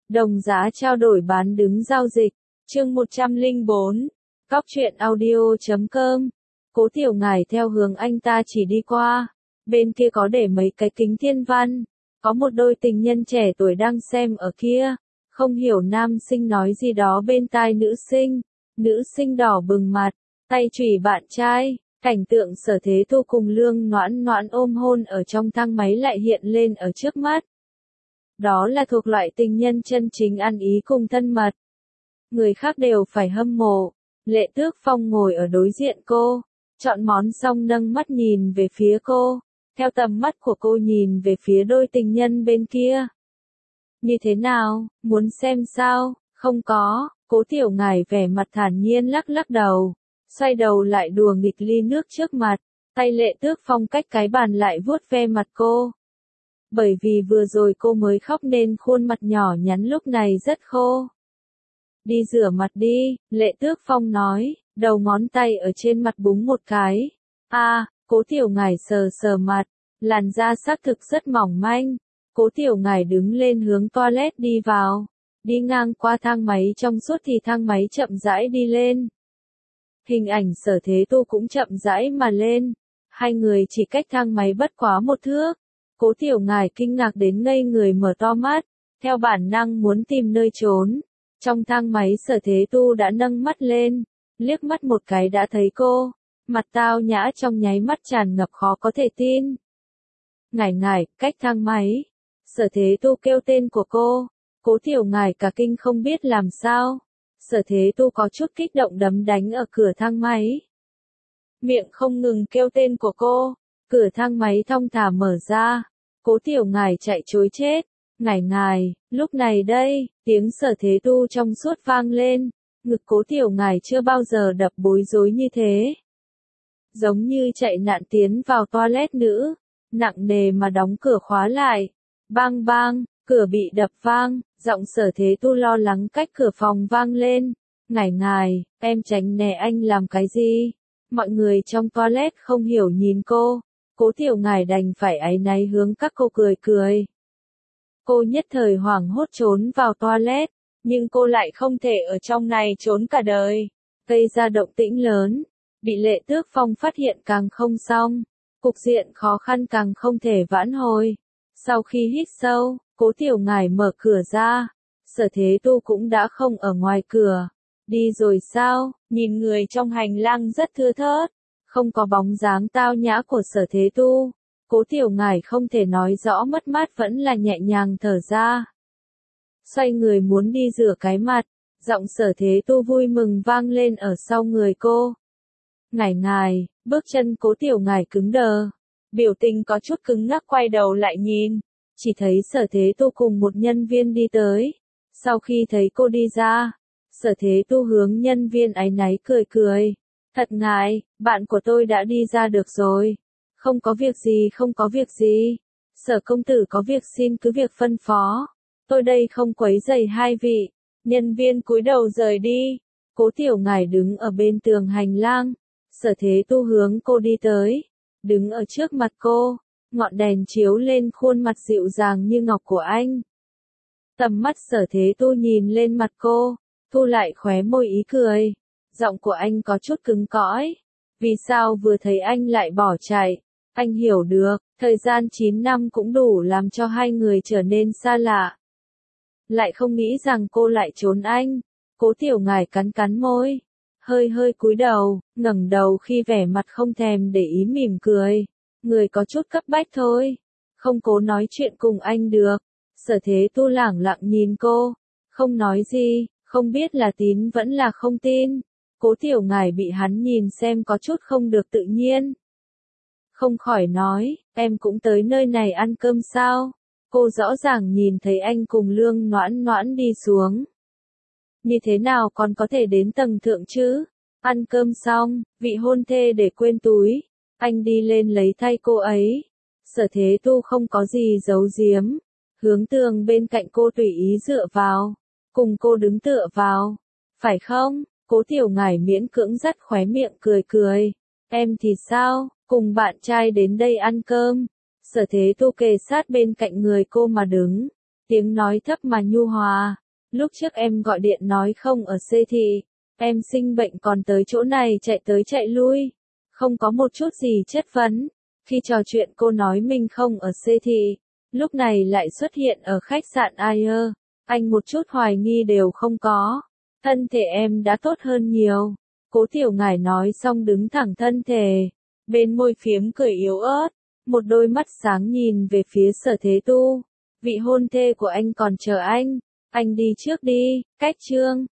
Đồng giá trao đổi bán đứng giao dịch. Chương 104. Cóc truyện audio.com. Cố Tiểu Ngải theo hướng anh ta chỉ đi qua. Bên kia có để mấy cái kính thiên văn. Có một đôi tình nhân trẻ tuổi đang xem ở kia. Không hiểu nam sinh nói gì đó bên tai nữ sinh. Nữ sinh đỏ bừng mặt, tay chùy bạn trai. Cảnh tượng Sở Thế Tu cùng Lương Noãn Noãn ôm hôn ở trong thang máy lại hiện lên ở trước mắt. Đó là thuộc loại tình nhân chân chính ăn ý cùng thân mật. Người khác đều phải hâm mộ. Lệ Tước Phong ngồi ở đối diện cô, chọn món xong nâng mắt nhìn về phía cô, theo tầm mắt của cô nhìn về phía đôi tình nhân bên kia. Như thế nào, muốn xem sao? Không có, Cố Tiểu Ngải vẻ mặt thản nhiên lắc lắc đầu, xoay đầu lại đùa nghịch ly nước trước mặt, tay Lệ Tước Phong cách cái bàn lại vuốt ve mặt cô. Bởi vì vừa rồi cô mới khóc nên khuôn mặt nhỏ nhắn lúc này rất khô. Đi rửa mặt đi, Lệ Tước Phong nói, đầu ngón tay ở trên mặt búng một cái. Cố Tiểu Ngải sờ sờ mặt, làn da xác thực rất mỏng manh. Cố Tiểu Ngải đứng lên hướng toilet đi vào, đi ngang qua thang máy trong suốt thì thang máy chậm rãi đi lên. Hình ảnh Sở Thế Tu cũng chậm rãi mà lên, hai người chỉ cách thang máy bất quá một thước. Cố Tiểu Ngải kinh ngạc đến ngây người mở to mắt, theo bản năng muốn tìm nơi trốn. Trong thang máy Sở Thế Tu đã nâng mắt lên, liếc mắt một cái đã thấy cô, mặt tao nhã trong nháy mắt tràn ngập khó có thể tin. Ngải Ngải, cách thang máy. Sở Thế Tu kêu tên của cô, Cố Tiểu Ngải cả kinh không biết làm sao. Sở Thế Tu có chút kích động đấm đánh ở cửa thang máy. Miệng không ngừng kêu tên của cô, cửa thang máy thong thả mở ra. Cố Tiểu Ngải chạy trối chết. Ngải Ngải, lúc này đây, tiếng Sở Thế Tu trong suốt vang lên, ngực Cố Tiểu Ngải chưa bao giờ đập bối rối như thế. Giống như chạy nạn tiến vào toilet nữ, nặng nề mà đóng cửa khóa lại. Bang bang, cửa bị đập vang, giọng Sở Thế Tu lo lắng cách cửa phòng vang lên. Ngải Ngải, em tránh né anh làm cái gì? Mọi người trong toilet không hiểu nhìn cô, Cố Tiểu Ngải đành phải áy náy hướng các cô cười cười. Cô nhất thời hoảng hốt trốn vào toilet, nhưng cô lại không thể ở trong này trốn cả đời. Gây ra động tĩnh lớn, bị Lệ Tước Phong phát hiện càng không xong, cục diện khó khăn càng không thể vãn hồi. Sau khi hít sâu, Cố Tiểu Ngải mở cửa ra, Sở Thế Tu cũng đã không ở ngoài cửa. Đi rồi sao? Nhìn người trong hành lang rất thưa thớt, không có bóng dáng tao nhã của Sở Thế Tu. Cố Tiểu Ngải không thể nói rõ mất mát vẫn là nhẹ nhàng thở ra. Xoay người muốn đi rửa cái mặt, giọng Sở Thế Tu vui mừng vang lên ở sau người cô. Ngải Ngải, bước chân Cố Tiểu Ngải cứng đờ, biểu tình có chút cứng ngắc quay đầu lại nhìn, chỉ thấy Sở Thế Tu cùng một nhân viên đi tới. Sau khi thấy cô đi ra, Sở Thế Tu hướng nhân viên áy náy cười cười. Thật ngại, bạn của tôi đã đi ra được rồi. Không có việc gì, không có việc gì. Sở công tử có việc xin cứ việc phân phó. Tôi đây không quấy rầy hai vị. Nhân viên cúi đầu rời đi. Cố Tiểu Ngải đứng ở bên tường hành lang. Sở Thế Tu hướng cô đi tới. Đứng ở trước mặt cô. Ngọn đèn chiếu lên khuôn mặt dịu dàng như ngọc của anh. Tầm mắt Sở Thế Tu nhìn lên mặt cô. Thu lại khóe môi ý cười. Giọng của anh có chút cứng cõi. Vì sao vừa thấy anh lại bỏ chạy? Anh hiểu được, thời gian 9 năm cũng đủ làm cho hai người trở nên xa lạ. Lại không nghĩ rằng cô lại trốn anh. Cố Tiểu Ngải cắn cắn môi, hơi hơi cúi đầu, ngẩng đầu khi vẻ mặt không thèm để ý mỉm cười. Người có chút cấp bách thôi, không cố nói chuyện cùng anh được. Sở Thế Tu lẳng lặng nhìn cô, không nói gì, không biết là tín vẫn là không tin. Cố Tiểu Ngải bị hắn nhìn xem có chút không được tự nhiên. Không khỏi nói, em cũng tới nơi này ăn cơm sao? Cô rõ ràng nhìn thấy anh cùng Lương Noãn Noãn đi xuống. Như thế nào còn có thể đến tầng thượng chứ? Ăn cơm xong, vị hôn thê để quên túi. Anh đi lên lấy thay cô ấy. Sở Thế Tu không có gì giấu giếm. Hướng tường bên cạnh cô tùy ý dựa vào. Cùng cô đứng tựa vào. Phải không? Cố Tiểu Ngải miễn cưỡng dắt khóe miệng cười cười. Em thì sao? Cùng bạn trai đến đây ăn cơm. Sở Thế Tu kề sát bên cạnh người cô mà đứng. tiếng nói thấp mà nhu hòa. Lúc trước em gọi điện nói không ở C thị, em sinh bệnh còn tới chỗ này chạy tới chạy lui, không có một chút gì chất vấn. Khi trò chuyện cô nói mình không ở C thị, lúc này lại xuất hiện ở khách sạn Air, anh một chút hoài nghi đều không có. Thân thể em đã tốt hơn nhiều. Cố Tiểu Ngải nói xong đứng thẳng thân thể, bên môi phiếm cười yếu ớt, một đôi mắt sáng nhìn về phía Sở Thế Tu. Vị hôn thê của anh còn chờ anh đi trước đi, cách Trương.